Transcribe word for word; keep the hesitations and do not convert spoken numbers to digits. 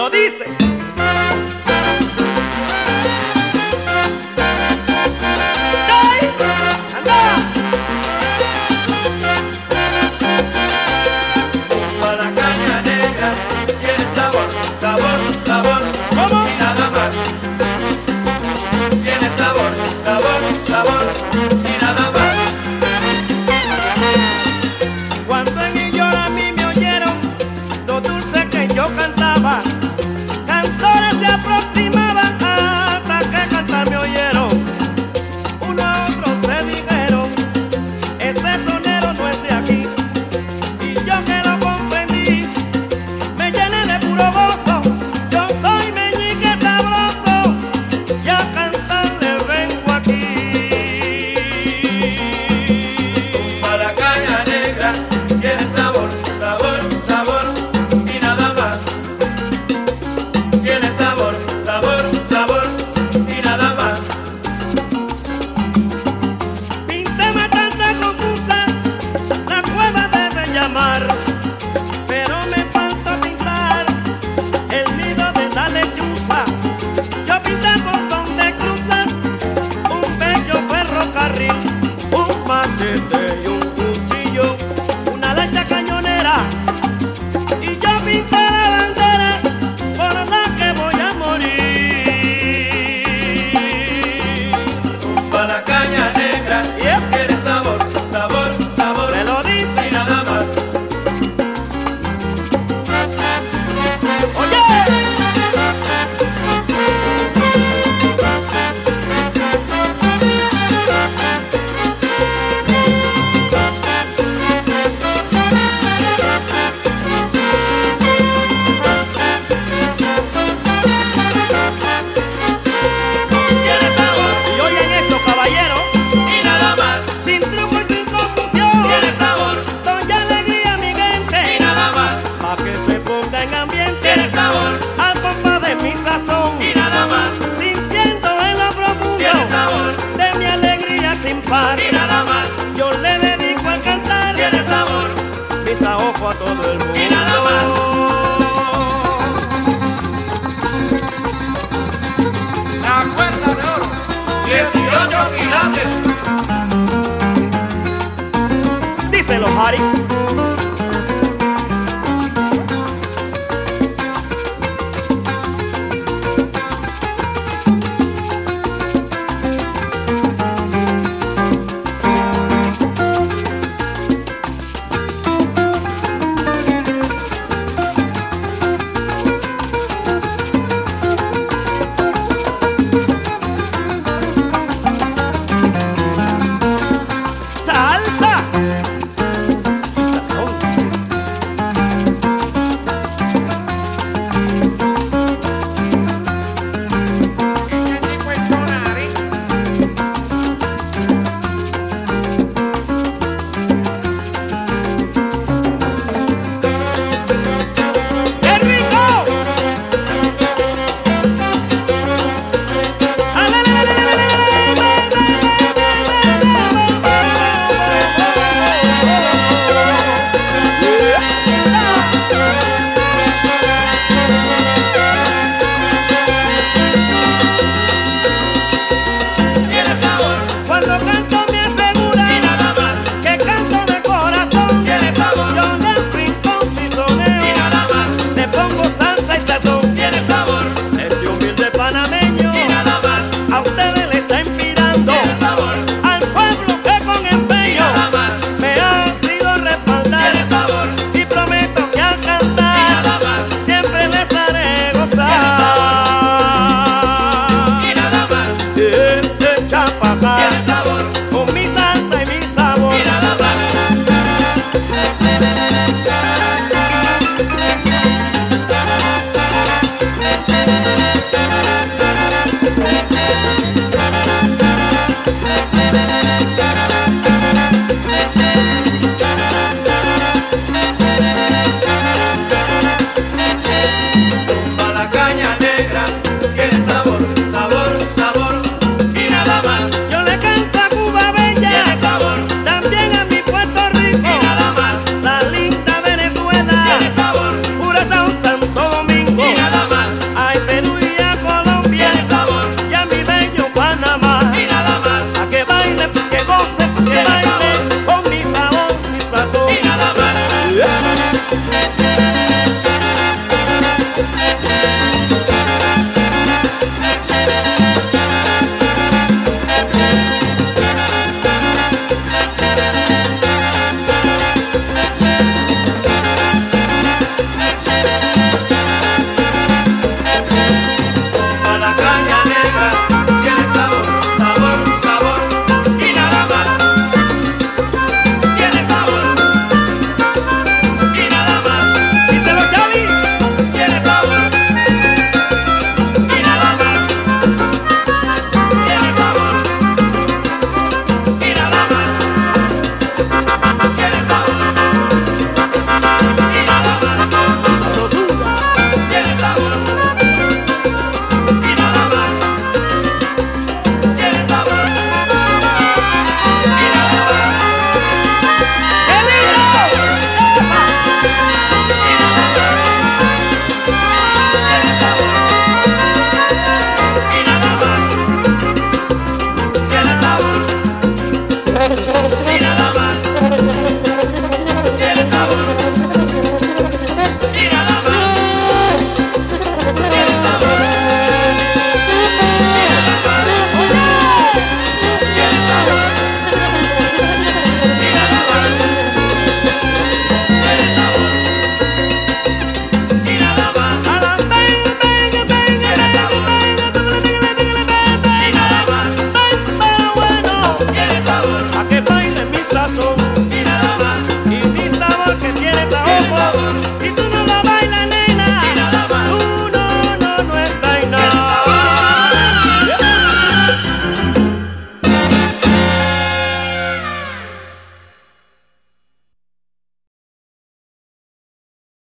lo dice. ¡Ay! ¡Anda! Junto a la caña negra tiene sabor, sabor, sabor. ¿Cómo? Y nada más. Tiene sabor, sabor, sabor. Y nada más. Cuando en Illora a mí me oyeron lo dulce que yo cantaba, cantores se aproximaban hasta que cantar me oyeron. Uno a otro se dijeron, ese sonero no es de aquí. Y yo que lo comprendí, me llené de puro gozo. Yo soy meñique sabroso y a cantarle vengo aquí. Junto a la caña negra tiene sabor, sabor, sabor. Y nada más. Tiene sabor, sabor, sabor. Y nada más. Píntame tanta confusa, la cueva debe llamar, pero me falta pintar el nido de la lechuza. Yo pinté por donde cruza un bello ferrocarril, un machete y un cuchillo, una lancha cañonera, y yo pinté la bandera por la que voy a morir. Junto a la caña negra Yep. tiene sabor, sabor, sabor. Me lo dice. Y nada más. Oye, Tiene sabor. y oyen esto, caballeros, Y nada más. sin truco y sin confusión. Tiene sabor. Doy alegría a mi gente, Y nada más. pa' que se ponga en ambiente, Tiene sabor. al compás de mi sazón, Y nada más. sintiendo en lo profundo Tiene sabor. de mi alegría sin par. Y nada más. Yo le dedico al cantar Tiene sabor. mis ahojos a todo el mundo. Y nada más. La cuerda de oro. dieciocho quilates. Díselo, Harry.